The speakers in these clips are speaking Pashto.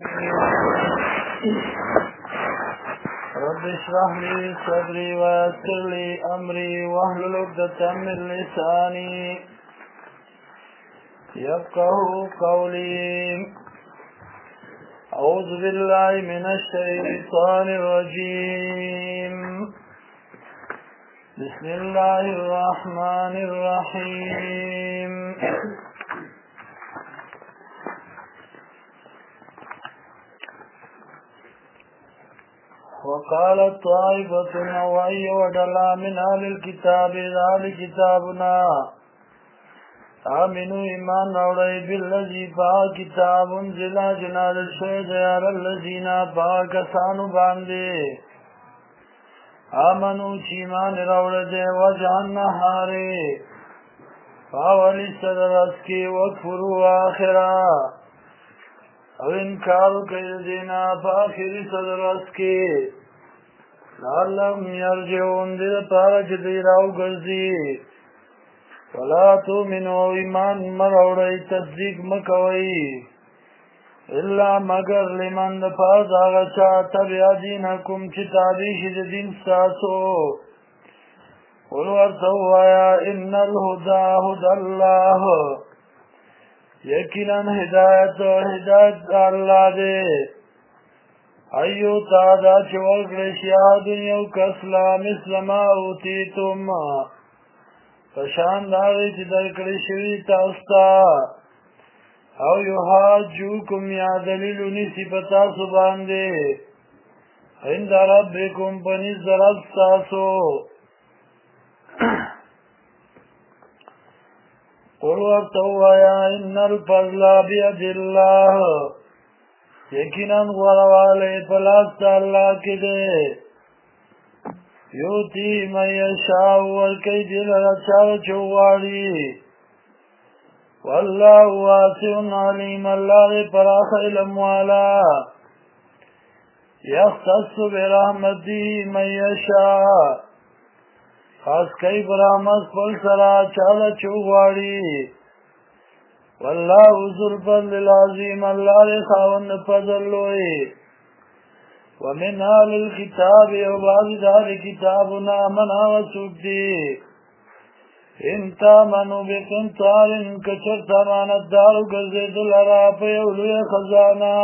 رب اشرح لي صدري ويسر لي امري واحلل عقدة من لساني يفقهوا قولي. اعوذ بالله من الشيطان الرجيم. بسم الله الرحمن الرحيم. وقالت طائفة نوعي ودلا من أهل الكتاب ذلك كتابنا آمنوا إيمان نوعي بالذي فا كتاب انزلا جنال الشهد على الذين فا كسانو باندي آمنوا چیمان روڑ دے وجعن نحارے فاولی صدر اسکی وکفروا آخرا او انکارو کئی دینا فاخری صدر اسکی لعلهم یرجعون دل پارا چدی راو گرزی ولا تومنوا ایمان مروڑی تصدیق مکوئی الا مگر لمن دفاظ آغچا تبع دینکم چی تابیش دین ساسو قلورتو آیا ان الہدا ہد اللہ یقیناً ہدایت و ہدایت اللہ دے ایو تادا چورگرش یا دنیاو کسلا مثل ما اوتیتم فشانداری چی درکرشوی تاستا او یحاجوکم یا دلیلونی صفتا سباندے عند ربکم پنیز درد ساسو قل ورطو آیا ان الفضل بید اللہ یقیناً غروالے پلاست اللہ کے دے یوتی من یشاء ورکی دل رچاو چواری واللہ واسع علیم اللہ پراخ علم والا یختص برحمتی من یشاء خاص کئی برحمت پل سرا چالا چوغواری واللہ ذو الفضل العظیم اللہ خاون فضل لوئی ومن آل الكتاب وبعض دار کتابنا منا وسوک دی انتا منو بقنطار کچر تمانت دارو گزید لرا پیولوی خزانا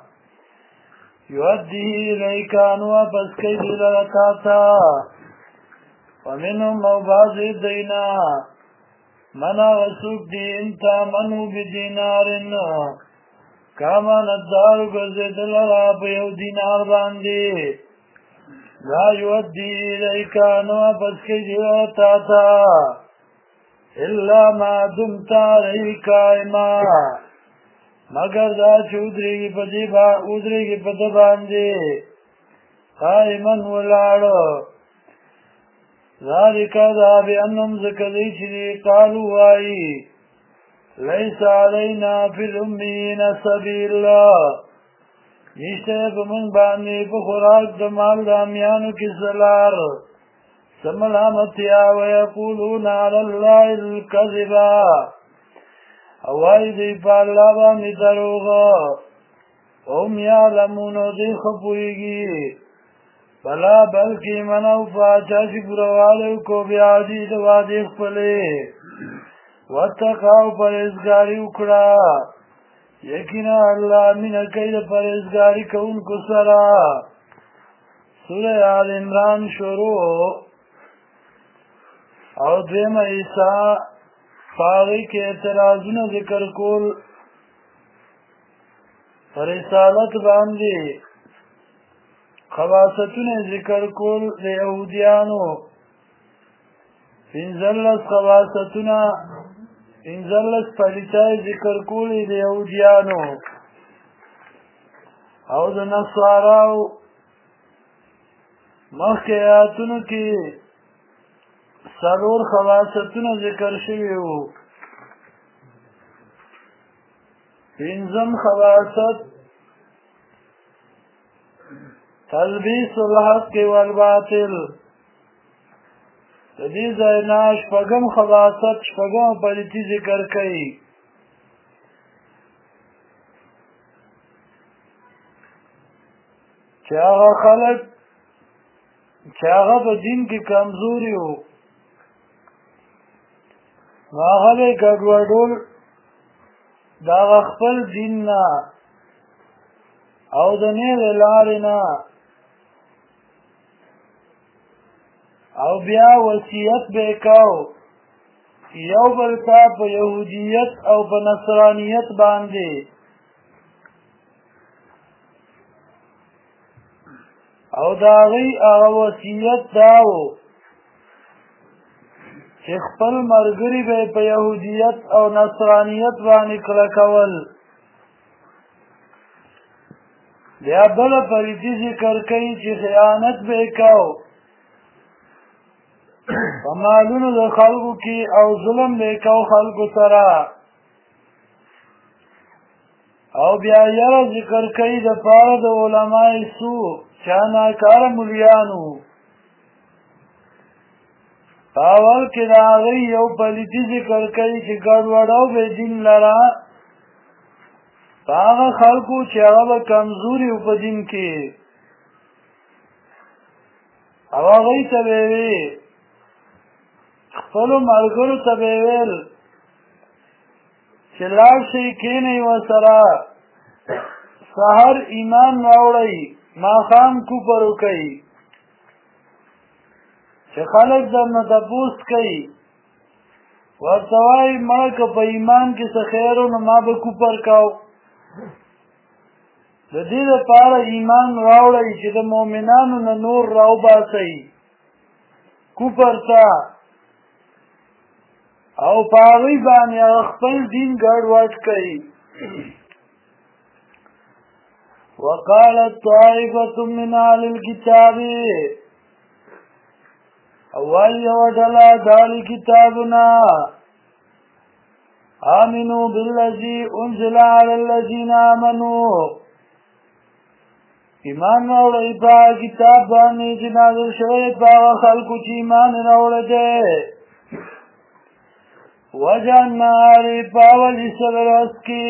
یودی لیکانوا پس کئی دی لرکاتا ومنهم بعض دینا منا وسوک دی انتا منو بدینار کامانت دارو گزید لرا پیو دینار باندی لا یودی لیکانوا پس کئی دی لرکاتا الا ما دمتا رہی قائما مگر دا چودری کی پتی ادری کی پتی باندے قائما ولاڑو ذالک دا بانہم زکدی چلی قالو آئی لیس علینا فی الامیین سبیل نیشتے پمنگ باندے پخوراک دمال دامیانو کی سلار سملامتیا ویقولون علی اللہ الكذبا اوائی دی پا اللہ باندی دروغا ام یعلمون دی خپوئیگی بلا بلکی منو فاچاسی پروالو کو بیادی دوادی خپلے واتقاو پریزگاری اکڑا یقینا اللہ من قید پریزگاری کون کو سرا سورہ آل عمران شروع او دویم عیسیٰ فاغی کے اعتراضون ذکر کول رسالت باندی خواستون ذکر کول دی یهودیانو انزلس خواستون انزلس پلیتای ذکر کول دی یهودیانو او د نصاراو مخی آیاتونو کی سالور خواستون ذکر شویو پینزم خواست تلبیس الحق والباطل تدی زینا شپگم خواست شپگم پلیتی ذکر کئی چې هغه خلک چې هغه په دین کې کمزوري وو هغه به ګډوډول د هغه خپل دین نه او د نیغې لارې نه او بیا وصیت به یې کو یو بل ته په یهودیت او په نصرانیت باندې او د هغوی هغه وصیت دا و چې خپل ملګري به یې په یهودیت او نصرانیت باندې کلکول بیا بله پلیتي ذکر کوي چې خیانت به یې کو په مالونو د خلکو کې او ظلم به یې کو خلکو سره او بیا یره ذکر کوي د پاره د علمای سو چا ناکاره ملیانو په اول کې د هغوی یو پلیتي ذکر کوي چې ګډوډو به دین لره په هغه خلکو چې هغه به کمزوري وو په دین کې او هغوی ته به یې وي خپلو ملګرو ته به یې ویل چې لاړ شئ کښېنئ ورسره سحر ایمان راوړئ ماښام کفر وکئ چې خلک درنه تپوس کوي ورته وایي مړه که په ایمان کې څه خیر و نو ما به کفر کو د دې دپاره ایمان راوړئ چې د مؤمنانو نه نور راوباسئ کفر ته او په هغوی باندې هغه خپل دین ګډوډ کوي وقالت طائفة من أهل الكتاب اول یو ډله د اهل کتابنا آمنوا بالذي انزل على الذين آمنوا ایمان راوړئ په کتاب باندې چې نازل شوی په هغه خلکو چې ایمان راوړی دی وجعلنا په اول حصه د ورځ کې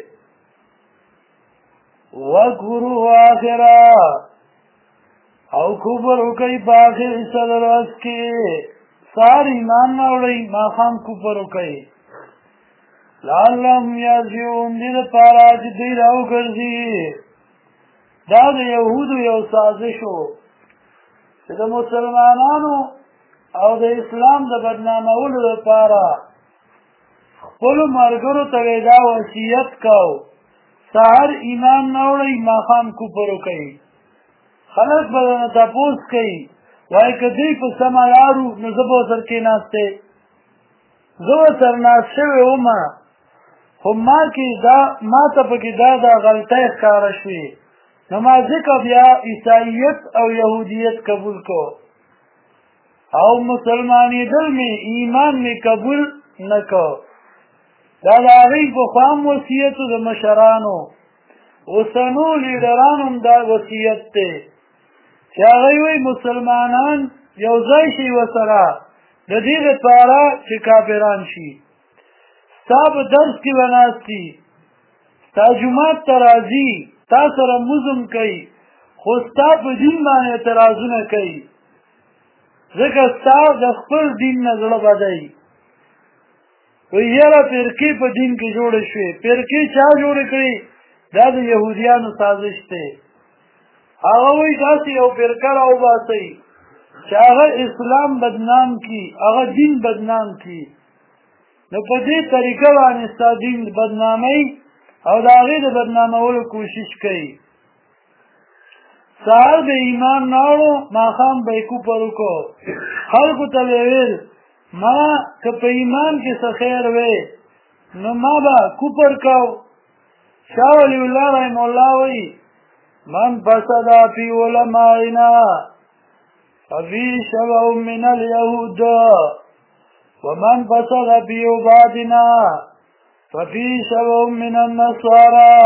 واذکروا آخره او کفر وکړئ په آخر حصه د ورځ کې سهار ایمان راوړئ ماښام کفر وکړئ لعلهم یرجعون دې دپاره چې دوی راوګرځي دا د یهودو یو سازش و چې د مسلمانانو او د اسلام د بدنامولو دپاره خپلو ملګرو ته یې دا وصیت کو سهار ایمان راوړئ ماښام کفر وکئ خلک به درنه تپوس کوي وایي که دوی په سمه لار وو نو زه به ورسره کېناستی زه ورسره ناست شوی ومه خو ما ته پکې دا غلطۍ ښکاره شوې نو ما ځکه بیا عیساییت او یهودیت قبول کو او مسلمانېدل مې ایمان مې قبول نه کو دا د هغوی پخوا هم وصیت د مشرانو اوسنو لیډرانو هم دا وصیت دی چې هغوی وایي مسلمانان یو ځای شي ورسره د دې دپاره چې کافران شي ستا په درس کې به ناستي ستا جومات ته راځي تا سره مزم کوي خو ستا په دین باندې اعتراضونه کوي ځکه ستا د خپل دین نه زړه بدی وایي یاره فرقې په دین کې جوړې شوې فرقې چا جوړې کړي دا د یهودیانو سازش دی هغه وایي داسې یو فرقه راوباسئ چې هغه اسلام بدنام کړي هغه دین بدنام کړي نو په دې طریقه باندې ستا دین بدنامئ او د هغې د بدنامولو کوشش کوي سهار به ایمان راوړو ماښام به یې کفر وکړو خلکو ته به یې ویل ما که په ایمان کې څه خیر وی نو ما به کفر کو شاه ولی الله رحمه الله وایي من فسد فی علمائنا ففی شبه من اليهود ومن فسد فی عبادنا ففی شبه من النصارى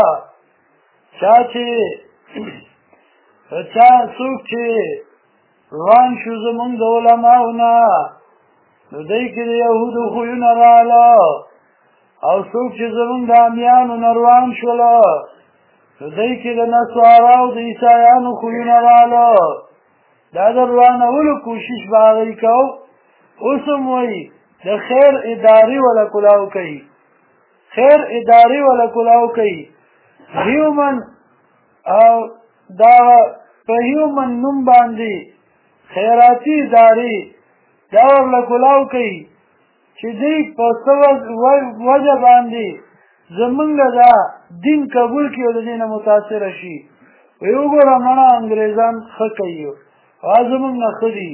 څوک چې روان شو زمونږ د علماؤنا نو دی کې د یهودو خویونه راغله او څوک چې زمونږ د امیانو نه روان شوله نو دی کې د نصاراو د عیسایانو خویونه راله دا د روانولو کوشش به هغوی کو اوس هم وایي د خیر ادارې وله کلاو کوي خیر ادارې وله کلاو کوي هیومن او دا په هیومن نوم باندې خیراتي ادارې دا ورله کلاو کوي چې دوی په څه وجه باندې زمونږ دا دین قبول کړي او د دې نه متاثره شي وایي وګوره مړه انګریزان ښه کوي او زمونږ نه ښه دي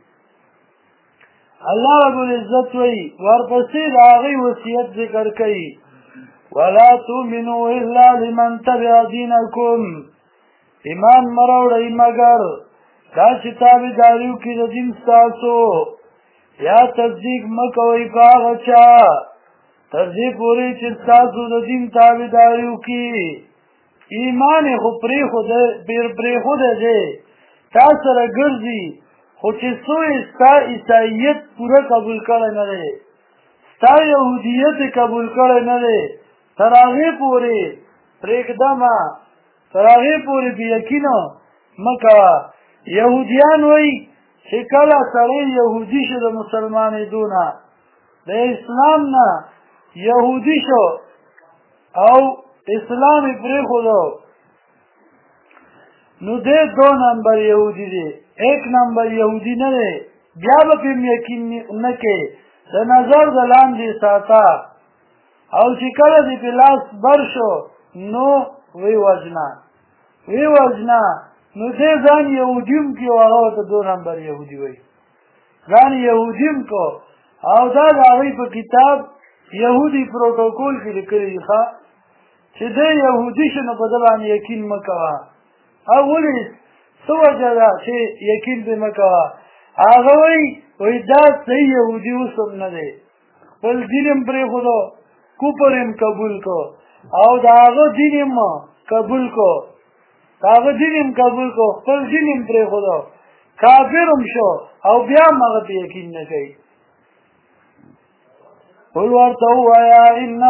الله رب العزت وایي ورپسې د هغوی وصیت ذکر کوي ولا تؤمنوا الا لمن تبع دینکم ایمان مه راوړئ مګر دا چې تابعداري وکړي د دین ستاسو یا تصدیق مه کوئ په هغه چا تر دې پورې چې ستاسو د دین تابعداري وکړي ایمان یې خو پرېښودی دی تا سره ګرځي خو چې څو یې ستا عیسایت پوره قبول کړی نه دی ستا یهودیت یې قبول کړی نه دی تر هغې پورې پرېږدمه تر هغې پورې بې یقینه مه کوه یهودیان وایي چې کله سړی یهودي شو د مسلمانېدو نه د اسلام نه یهودي شو او اسلام یې پرېښودو نو دی 2 نمبر یهودي دی 1 نمبر یهودي نه دی بیا به پرې یقین نه کوې د نظر د لاندې ساته او چې کله دې په لاس بر شو نو وی وجنه نو دې ځان یهودي هم کړي او هغه ورته 2 نمبر یهودي وایي ځان یهودي هم کو او دا د هغوی په کتاب یهودي پروتوکول کې لیکلي دي ښه چې دی یهودي شو نو په ده باندې یقین مه کوه او ولې څه وجه ده چې یقین پرې مه کوه هغه وایي دا صحیح یهودي اوس هم نه دی خپل دین هم پرېښودو کفر هم قبول کو او د هغه دین هم قبول کو خپل دین هم پرېښودو کافر هم شو او بیا هم هغه ته یقین نه کوي قل ورته ووایه ان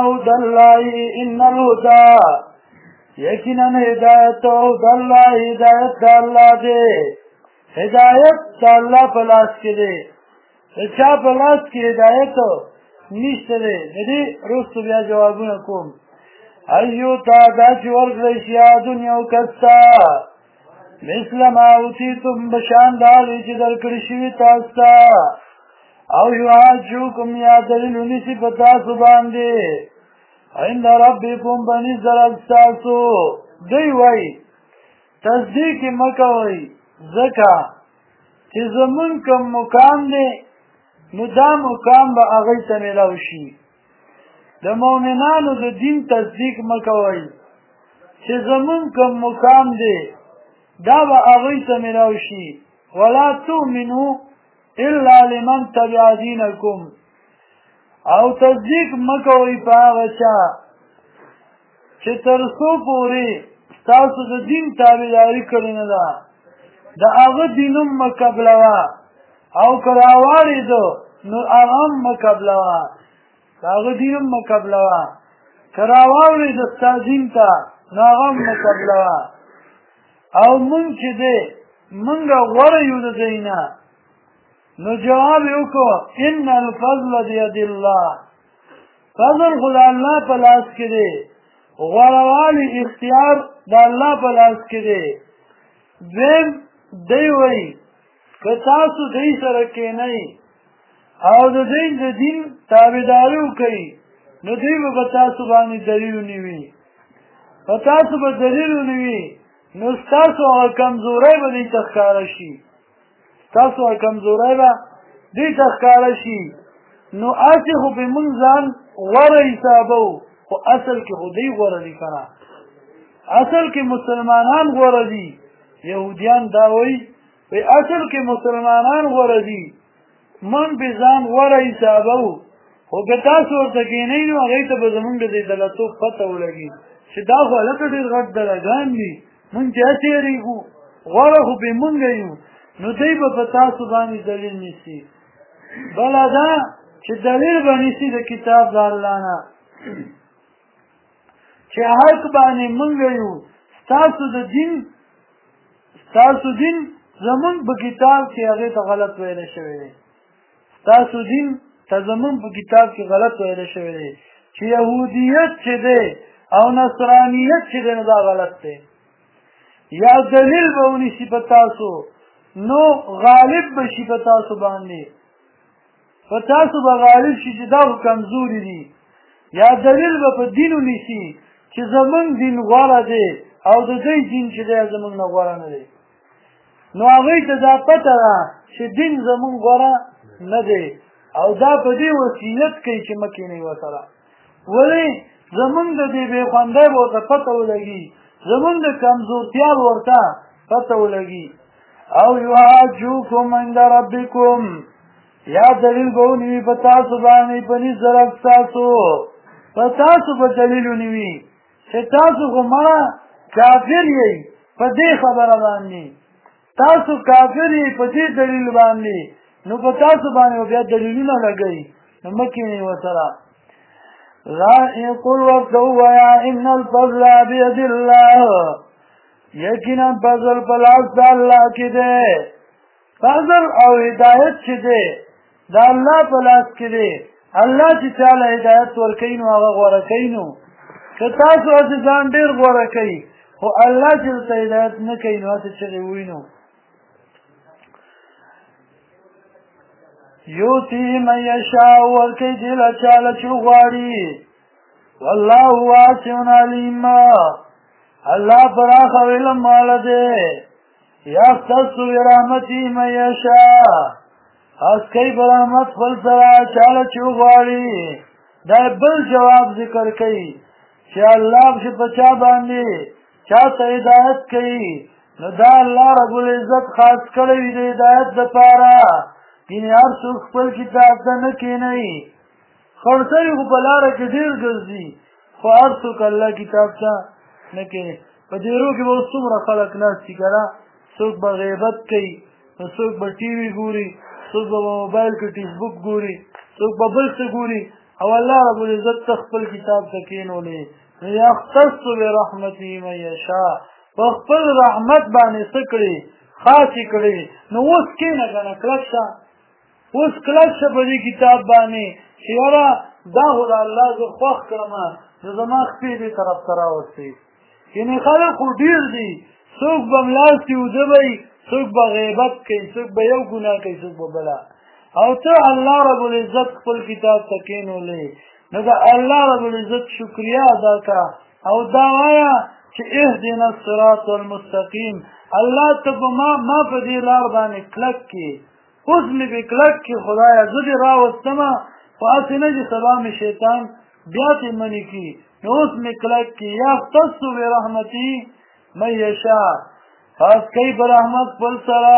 الهدى یقینا هدایت او د الله هدایت د الله دی هدایت د الله په لاس کې دی د چا په لاس کې هدایت نشته دی د دې وروسته بیا جوابونه کوم ایو تا دا چې ورکړی شي یادون یو کس ته مثل ما اوتیتم بشان د هغې چې درکړي شوي تاسو ته او یحاجوکم یا دلیل ونیسي په تاسو باندې عند ربکم بني زرد ستاسو دوی وایي تصدیق یې مه کوئ ځکه چې زمونږ کوم مقام دی نو دا مقام به هغوی ته میلاو شي د مؤمنانو د دین تصدیق مه کوئ چې زمونږ کوم مقام دی دا به هغوی ته میلاو شي ولا تؤمنو الا لمن تبع دینکم او تصدیق مه کوئ په هغه چا چې تر څو پورې ستاسو د دین تابعداري کړې نه ده د هغه دین هم مه قبلوه او که راواړېده نو هغه هم مه قبلوه د هغه دین هم مه قبلوه که راواړېده ستا دین ته نو هغه هم مه قبلوه او مونږ چې دی مونږه غوره یو د دوی نه نو جواب یې وکړو ان الفضل بید الله فضل خو د الله په لاس کې دی غوروالي اختیار د الله په لاس کې دی دویم دی وایي که تاسو دوی سره کښېنئ او د دوی د دین تابعداري وکئ نو دوی به په تاسو باندې دلیل ونیوي په تاسو به دلیل ونیوي نو ستاسو هغه کمزوری به دوی ته ښکاره شي ستاسو هغه کمزوری به دوی ته ښکاره شي نو هسې خو پرې مونږ ځان غوره حسابوو خو اصل کې خو دوی غوره دي که نه اصل کې مسلمانان غوره دي یهودیان دا وایي اصل کې مسلمانان غوره دي من به ځان غوره حسابوو خو که تاسو ورته کښېنئ نو هغوی ته به زمونږ د دې دلتوب پته ولګي چې دا خو هلکه ډېر غټ دلګان دي مونږ چې هسې یېرېږو غوره خو پرې مونږ یو نو دوی به په تاسو باندې دلیل نیسي بله دا چې دلیل به نیسي د کتاب د الله نه چې حق باندې مونږ یو ستاسو دین زمون په کتاب کې هغه ته غلط ویل شوی دی ستاسو دین ته زمون په کتاب کې غلط ویل شوی دی چې يهودیت چې دی او نصرانیت چې دی دا غلط دی یا دلیل به ونیسي په تاسو نو غالب به شي په تاسو باندې په تاسو به غالب شي چې دا کمزوري دي یا دلیل به په دین ونیسي چې زمون دین غوره دی او د دې دین چې دی زمون نه غوره نه دی نو هغه ته دا پته ده چې دین زمون غوره نه دی او دا په دې وصیت کوي چې مکه نه وسره ولی زمون د دې به خوندې ورته پته ولګي زمون د کمزورتیا ورته پته ولګي او یحاجوکم عند ربکم یا دلیل غونی په تاسو باندې په نظر تاسو په تاسو په دلیل ونیوي چې تاسو کومه کافر یې په دې خبره باندې تاسو کافر یې په دې دلیل باندې نو په تاسو باندې بیا دلیلونه لګي نو مکه نه وسره لا يقول وقوا ان الفضل بيد الله یقینا فضل پلاس د الله کې ده فضل او هدایت چې ده د الله پلاس کې ده الله چې تعالی هدایت ورکړي نو هغه غوړه کوي نو که تاسو ځان ډیر غوړه کوي خو الله چې هدایت نه کوي نو څه چي وینو یوتی من یشاء ورکی دل چاله چوغاری والله واسع علیم الله فراخ علم مالده یختص برحمتی من یشاء اس کی برحمت فلسرا چاله چوغاری دا بل جواب ذکر کئی چې الله په پچا باندې چاته هدایت کوي نو دا الله رب العزت خاص کړی دی هدایت لپاره کینه هر څوک خپل کتاب ته نه کینی خرڅي خو بلاره کې ډیر ګرځي خو هر څوک الله کتاب ته نه کینی په دې ورو کې به څومره خلک ناشتي کړه څوک به غیبت کوي څوک به ټي وي ګوري څوک به موبایل کې فیسبوک ګوري څوک به بل څه ګوري او الله رب العزت خپل کتاب ته کینولې یختص برحمته من یشاء خپل رحمت باندې سکړي خاص کړي نو اوس کې نه کنه کلکشه اوس کلکشه په دې کتاب باندې چې یاره دا خدای الله زه خوښ کړم زما خپې دې طرف ته راوستي یعنی خلک ډیر دي څوک به ملاستي ودوي څوک به غیبت کوي څوک به یو ګناه کوي څوک به بلا او ته الله رب العزت خپل کتاب ته کینولې نو دا الله رب العزت شکریا ادا کا او دا وایا چې اهدنا الصراط المستقیم الله ته ما په دې لار باندې کلک کی اوس مې به کلک کی خدایا زه دې راوستم خو اسنه دې سلام شیطان بیا دې منی کی نو اوس مې کلک کی یختص برحمتی من یشاء خاص کوي برحمت خپل سره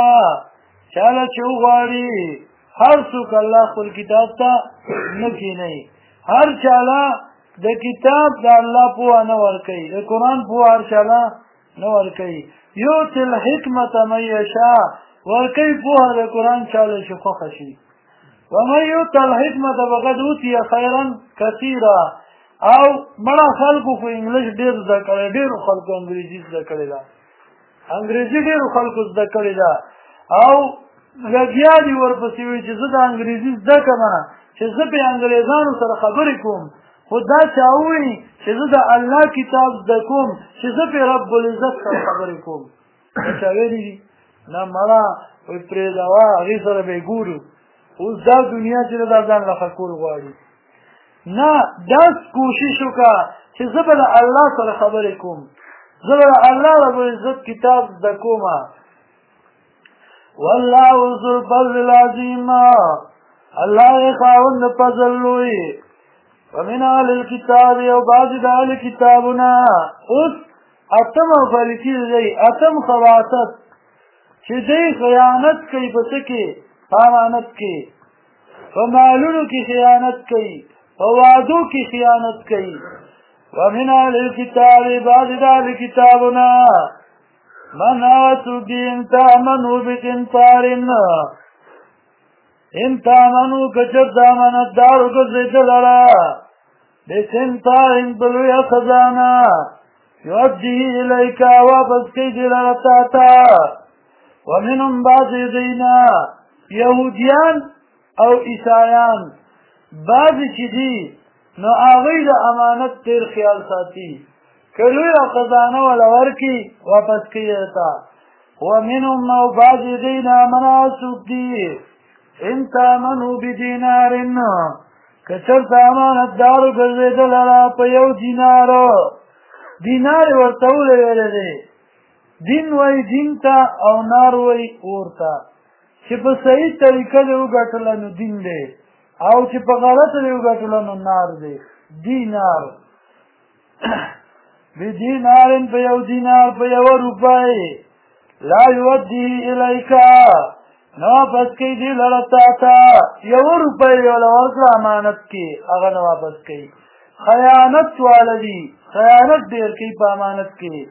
چاله چوغاړي هر څوک الله خپل کتاب ته نه کیني هر چاله د کتاب د الله په نه ور کوي د قران په هر چاله نه ور کوي یو تل حکمت من یشاء ور کوي په د قران چاله شخو خشي و من یتل حکمت فقد اوتی خیرا کثیرا او مړه خلکو خو انګلیش ډیر ذکر ډیر خلکو انګریزي ذکر دا انګریزي ډیر خلکو ذکر دا او لګیا دي ورپسې وي چې زه د انګریزي ذکر نه چې زه په انګریزانو سره خبرې کوم خدا چاوي چې زه د الله کتاب زکوم چې زه په رب العزت سره خبرې کوم چې ویلي نه مړه په پرې دا هغه سره به ګورو اوس دا دنیا چې دا ځان لا خلکو غواړي نه داس کوشش وکړه چې زه به الله سره خبرې کوم زه به الله رب العزت کتاب زکوم والله ذو الفضل العظیم الله خاوند فضل لوی ومن اهل الكتاب او بعض اهل کتابنا اوس اتم فلکی دی اتم خواصت چې دی خیانت کوي په څه کې امانت کې په مالونو کې خیانت کوي په وعدو کې خیانت کوي ومن اهل الكتاب بعض اهل کتابنا من آتوكي ان تامنوا بقنطار ان تامنوا كجر دامن الدار كزيد لرا بقنطار بلوية خزانا یودیه الیکا واپس کی دی لرتاتا ومنهم بعض دینا یهودیان او عیسایان بعضی چې دي نو هغوی د امانت ډېر خیال ساتي که لویه خزانه وله ورکړي واپس کوي ورته ومنهم او بعضې دوی نه امنه څوک دي ان تامنو بدینار که چېرته امانتدارو ګرځېدله په یو دینار ورته وویلی دی دین وی دین ته او نار وی اور ته چې په صحیح طریقه دې وګټله نو دین دی او چې په غلطه دې وګټله نو نار دی دینار بدینارن په یو دینار په یوه روپۍ لا یودی الیکا نو واپس کوي دې لره تا ته یوه روپۍ وله ورکړه امانت کې هغه نه واپس کوي خیانت واله دي خیانت ډېر کوي په امانت کې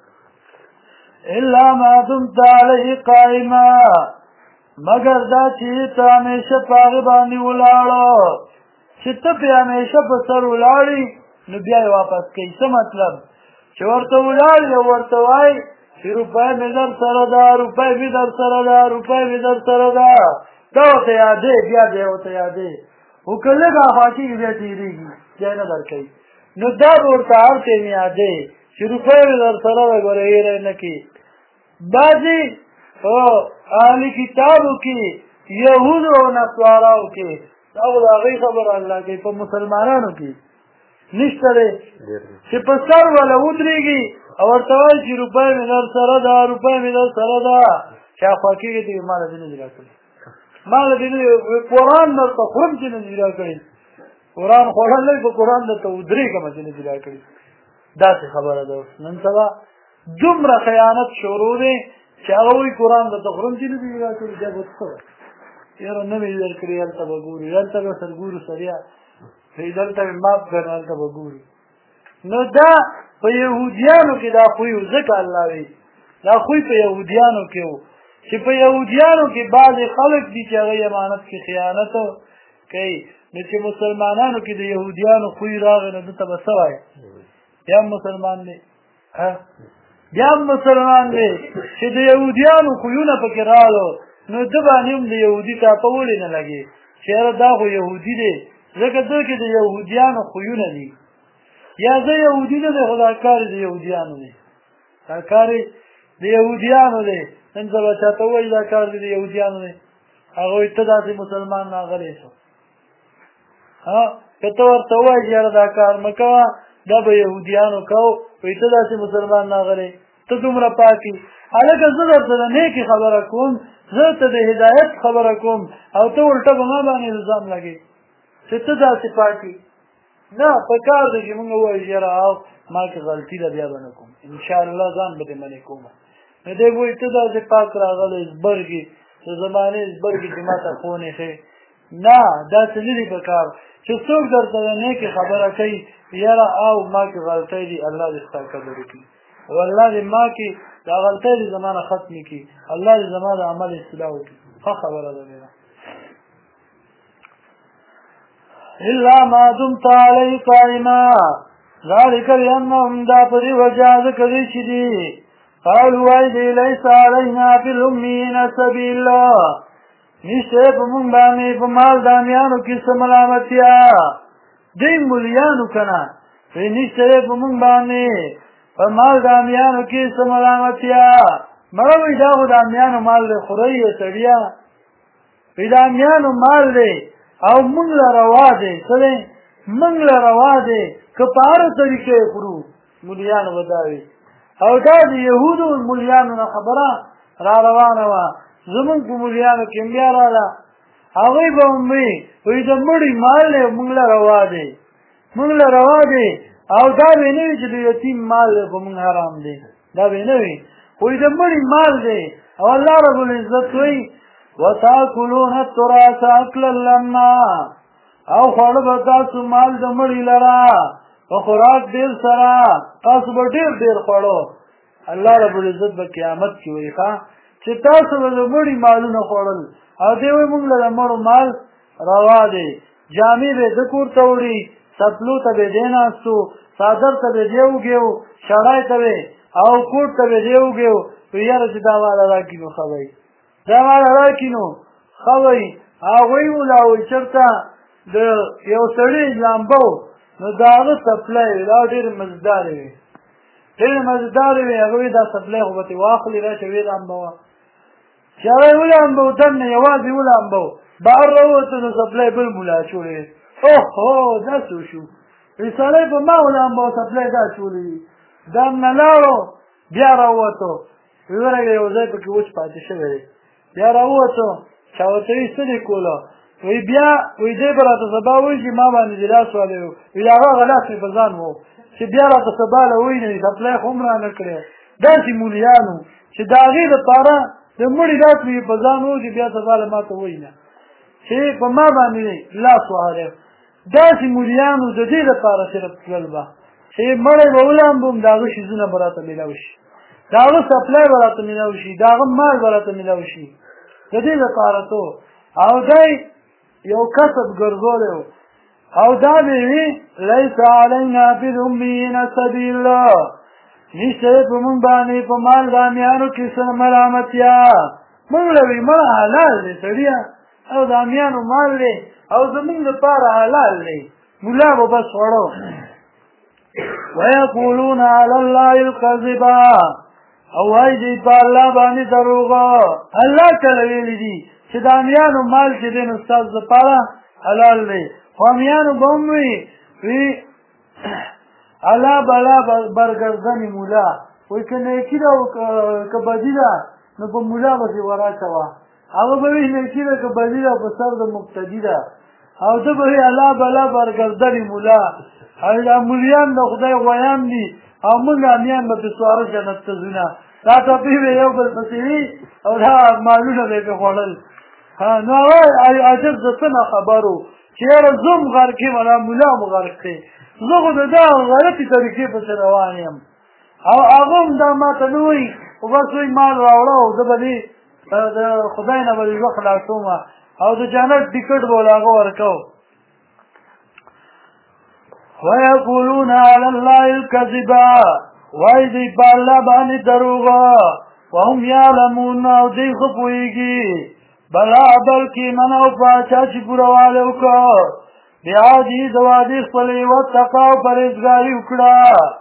الا ما دمت علیه قائما مگر دا چې ته همیشه په هغې باندې ولاړه چې ته پرې همیشه په سر ولاړې نو بیا یې واپس کوي څه مطلب چې ورته ولاړ یې ورته وایي چې روپۍ مې در سره ده روپۍ مې در سره ده روپۍ مې در سره ده دا ورته یادې بیا بیا ورته یادې خو که لږ هاخوا کېږي بیا تېرېږي بیا نه درکوي نو دا به ورته هر ټایم یادې چې روپۍ مې در سره ده ګوره هېره یې نه کړي بعضې په اهل کتابو کې یهودو او نصاراو کې دا خو د هغوی خبره الله کوي په مسلمانانو کې نشته دی چې په سر وله ودرېږي او ورته وایي چې روپۍ مې در سره ده روپۍ مې در سره ده چې هاخوا کېږي ته ما له دې نه دي راکړي ما له دې نه قرآن درته خورم چې نه دي راکړي قرآن خوړل نه په قرآن درته ودرېږم چې نه دي راکړي داسې خبره ده اوس نن سبا دومره خیانت شروع دی چې هغه وایي قرآن درته خورم چې نه دي راکړي بیا به څه یاره نه مې درکړي هلته به ګوري هلته به سر ګورو سریا دلته مې ماف کړه هلته به ګوري نو دا په یهودیانو کې دا خوی و ځکه الله وی دا خوی په یهودیانو کې و چې په یهودیانو کې بعضې خلک دي چې هغوی امانت کې خیانت کوي نو چې مسلمانانو کې د یهودیانو خوی راغی نو دلته به څه وایي بیا هم مسلمان دی بیا هم مسلمان دی چې د یهودیانو خویونه پکې راغلو نو ده باندې هم د یهودي ټاپه ولې نه لګې چې یاره دا خو یهودي دی ځکه ده کې د یهودیانو خویونه دي یا زه یهودي نه دی خو دا کار د یهودیانو دی دا کار د یهودیانو دی نن سبا چاته ووایي دا کار د یهودیانو دی هغه وایي ته داسې مسلمان راغلی شو که ته ورته ووایي چې یاره دا کار مه کوه دا به یهودیانو کو وایي ته داسې مسلمان راغلی ته دومره پاکي هلکه زه درته د نیکې خبره کوم زه ته د هدایت خبره کوم او ته الټه به ما باندې الزام لګې چې ته داسې پاکي نه په کار دی چې مونږ ووایو یاره او ما که غلطي ده بیا به نه کوم انشاءالله ځان به دې منې کوم نو دی وایي ته داسې پاک راغلی زبرګې د زمانې زبرګې چې ما ته خونې ښې نه داسې نه دي په کار چې څوک درته د نیکې خبره کوي یاره او ما کې غلطۍ دي الله دې ستا قدر وکړي او الله دې ما کې دا غلطۍ دې زما نه ختمې کړي الله دې زما د عمل اصلاح وکړي ښه خبره ده ډېره الا ما دمت علیه قائما ذلک لأنهم دا په دې وجه ځکه دی چې دي قالوا وایي دی لیس علینا فی الأمیین سبیل نشته په مونږ باندې په مال دامیانو کې څه ملامتیا دوی مولیانو که نه وایي نشته په مونږ باندې په مال دامیانو کې څه ملامتیا مړه وایي دا خو دامیانو مال دی خورئ یې سړیا وایي دامیانو مال دی او مونږ له روا دی څه دی مونږ له روا دی که په هره طریقه یې خورو مولیانو به دا وي او دا د یهودو مولیانو نه خبره را روانه وه زمونږ په مولیانو کې بیا راله هغوی به هم وي وایي د مړي مال دی مونږ له روا دی مونږ له روا دی او دا به نه وي چې د یتیم مال دی په مونږ حرام دی دا به نه وي وایي د مړي مال دی او الله رب العزت وایي وتاکلون التراث اکلا لما او خوړه به تاسو مال د مړي لره په خوراک ډېر سره تاسو به ډېر خوړو الله رب العزت به قیامت کې وایي چې تاسو به د مړي مالونه خوړل او دی وایي مونږ له د مړو مال روا دی جامې به ده کور ته وړي څپلو ته به دی ناستو صادر ته به دی وګیو شړای ته به او کوټ ته به دی وګیو یاره چې دا والا راکینو خوي دا والا راکینو خوي هغوی ولاوی چېرته د یو سړي لامبو نو د هغه سپلی دا ډېرې مزدارې وې ډېرې مزدارې وې هغوی دا سپلی خو به ترې واخلي راشه ویې لامبوه چې هغه یې ولامبو دننه یوازې ولامبو بهر راووتو نو سپلی بل مولا چولې وې اوهو دا څه وشو سړی په ما ولامبو سپلی دا چولې وي دننه لاړو بیا راووتو ورغی یو ځای پکې وچ پاتې شوی دی بیا راووتو چا ورته وایي څه دې کوله وایي بیا وایي دی به راته سبا وایي چې ما باندې دې لاس والی و وایي هغه لاس مې په ځان و چې بیا راته سبا له وینې سپلی خو هم رانه کړی داسې مولیانو چې د هغې دپاره د مړي لاس مې په ځان و چې بیا سبا له ما ته وایي نه چې په ما باندې لاس وهلی داسې مولیانو د دې دپاره صرف تلل به چې مړی به ولامبم د هغه شیزونه به راته میلاو شي د هغه سپلی به راته میلاو شي د هغه مال به راته میلاو شي د دې لپاره تو او دی یو کسب ګرځولی و او دا به وي لیس علینا فی الامیین سبیل نشته په مونږ باندې په مال دامیانو کې څه ملامتیا مونږ له وي مړه حلال دی سړیه او دامیانو مال دی او زمونږ لپاره حلال دی ملا به بس وړو ویقولون علی الله الکذبا او وای دی په الله باندې دروغه الله کله ویلي دي چې دامیانو مال چې دی نو ستاسو دپاره حلال دی خو امیانو به هم وي الله بلا برګردنې مولا وایي که نیکي ده او که بدي ده نو په مولا پسې وراچوه هغه به وي نیکي ده که بدي ده په سر د مقتدي ده او ده به وي الله بلا برګردنې مولا او دا مولیان د خدای غویان دي او موږ امیان به پې سواره جنت ته ځونه دا ټپې به یو بل پسې وي او دا مالونه به یې پې خوړل نو هغه عجب د څه نه خبر و چې یاره زه هم غرق یم دا مولا هم غرق دی زه خو د دا غلطې طریقې پسې روان یم او هغه هم دا ما ته نه وایي خو بس وایي مال راوړه او زه به دې د خدای نه به دې زه خلاصوم او د جنت ټکټ به له هغه ورکوم ویقولون علی الله الکذبا وای دی په الله باندې دروغه وهم یعلمون او دی خو پوهېږي بلا بلکې من او پاچا چې پورووالی وکړه بیا دې د وعدې خپلې واتقا او پرهېزګاري وکړه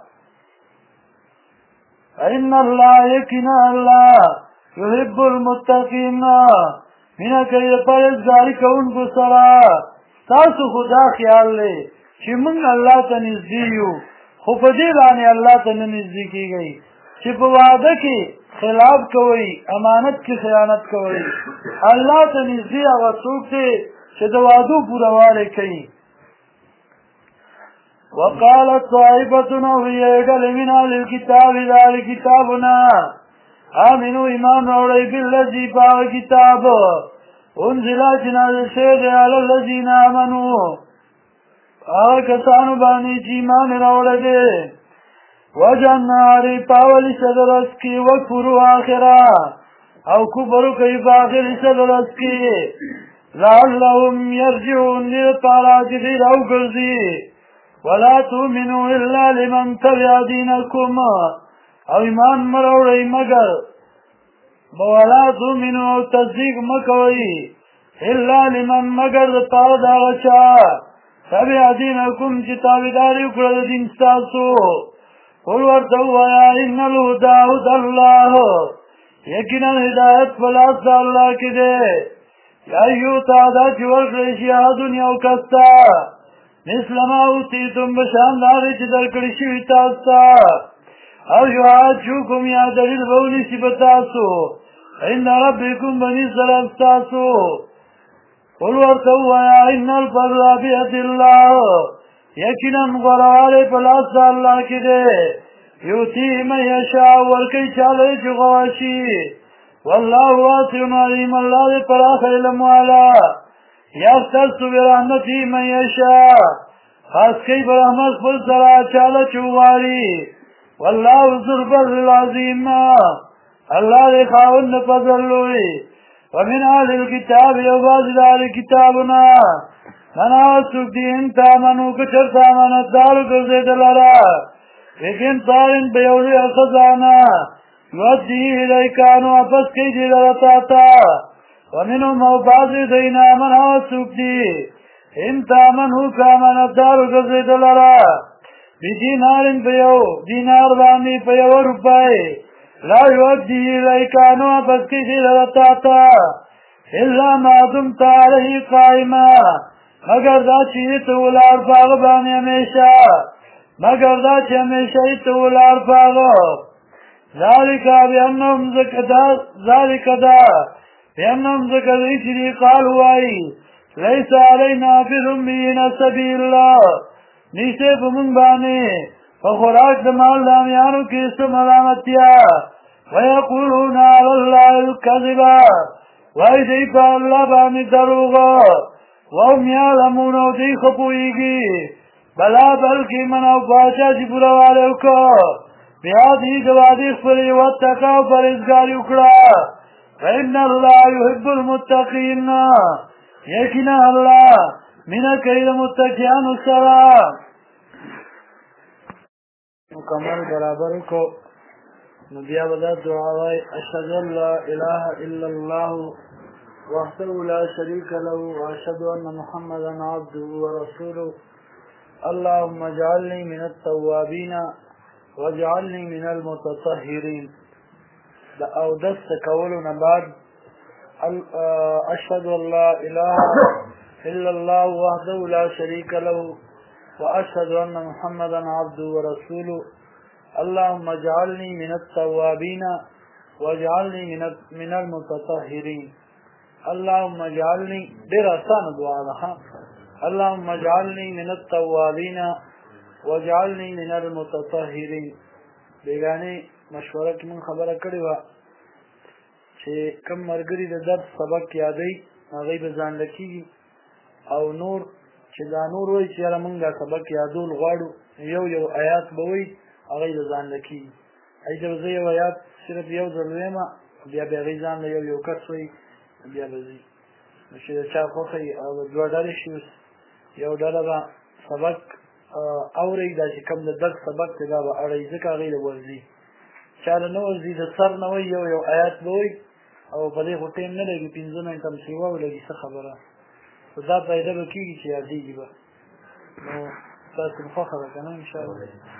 ان الله یقینا الله یحب المتقین مینه کوي د پرهېزګاري کوونکو سره تاسو خو دا خیال دی چې موږ الله ته نږدې یو خو په دې باندې الله ته نه نږدې کېږئ چې په وعده کې خلاف کوئ امانت کې خیانت کوئ الله ته نږدې هغه څوک دی چې د وعدو پورووالی کوي وقالت طائفة وهي ډلې من اهل الکتاب د اهل کتابونه آمنو ایمان راوړئ بالذي په هغه کتاب انزل چې نازل شوی دی علی الذین آمنوا هغه کسانو باندې چې ایمان راوړی دی وجنار پاولی صدرس کی وکفرو آخرا او کفرو کئی باخر صدرس کی لعلهم یرجعون لپارا جدید او گرزی ولا تؤمنوا الا لمن تبع دینکم او ایمان مروڑی مگر ولا تؤمنوا او تصدیق مکوئی الا لمن مگر لپارا داغچا تبع دینکم چی تابداری اکرد دین ستاسو قل ورته ووایه ان الهدى هدى الله یقینا هدایت په لاس د الله کې دی یا یوتا دا چې ورکړی شي هغه دنیا او کس ته مثل ما اوتیتم په شان د هغې چې درکړی شوي تاسو ته او یحاجوکم یا دلیل به ونیسي په تاسو عند ربکم به نزد رب ستاسو قل ورته ووایه ان الفضل بید الله یقینا غوړوالی په لاس د الله کې دی یؤتیه من یشاء ورکوي چاته چې غواړي والله واسع علیم الله دې پراخ علم والا یختص برحمته من یشاء خاص کوي په رحمت خپل سره چاته چې غواړي والله ذو الفضل العظیم الله دې خاوند فضل لوی ومن اهل الكتاب یو بعض د اهل کتابونه من آسوک دی انتا منو کچرتا امانتدارو گرزیدلارا لیکن طارن بیولی خزانا یودی الیکانو اپس کی دی لرطاتا ومنو موبازی دینا من آسوک دی انتا منو کامانتدارو گرزیدلارا بدینارن بیو دینار باندی پیو روپای لا یودی الیکانو اپس کی دی لرطاتا الا ما دمت علیه قائما مگر دا چې ته ولار پاغه باندې همیشه مگر دا چې همیشه ته ولار پاغه ذالک بانهم ذکر چې قال وای ليس علينا في الأميين سبيل نیسه په مونږ باندې په خوراک د مال دامیانو کې څه ملامتیا ويقولون على الله الكذب وای دی په الله باندې دروغ وهم یعلمون او دی خپویږي بلا بلکې من او باچا چې بورواله وکړه بیا دې جوادي خپل وتکا او پرهیزګاري وکړه فإن الله يحب المتقين یقینا الله مینا کوي د متقینانو سره مکمل برابر کو نو بیا ودا دعا وای اشهد ان لا اله الا الله وحده لا شريك له واشهد ان محمدا عبده ورسوله اللهم اجعلني من التوابين واجعلني من المتطهرين او دست کولنا بعد اشهد ان لا اله الا الله وحده لا شريك له واشهد ان محمدا عبده ورسوله اللهم اجعلني من التوابين واجعلني من المتطهرين اللهم اجعلني دراسان دعاء اللهم اجعلني من التوابين واجعلني من المتطهرين بیگانی مشوره کې من خبره کړې و چې کم مرګري د درس سبق یادې هغه به ځان لکېږي او نور چې دا نور وایي چې یاره مونږ دا سبق یادول غواړو یو آیات به وایي هغه به ځان لکېږي ایده زه یو آیات صرف یو ځل وایم بیا به هغې ځان له یو کس وایي بیا به ځي نو چې د چا خوښه او دوه ډلې شي یو ډله به سبق اورئ دا چې کوم د درس سبق دی دا به اړئ ځکه هغې له ورځي چا له نه ورځي د سر نه وایي یو آیات به وایي او په دې خو ټیم نه لګي 15 منټه هم سیوا ولګي څه خبره خو دا فایده به کېږي چې یادېږي به نو تاسو خوښه ده که نه انشاءالله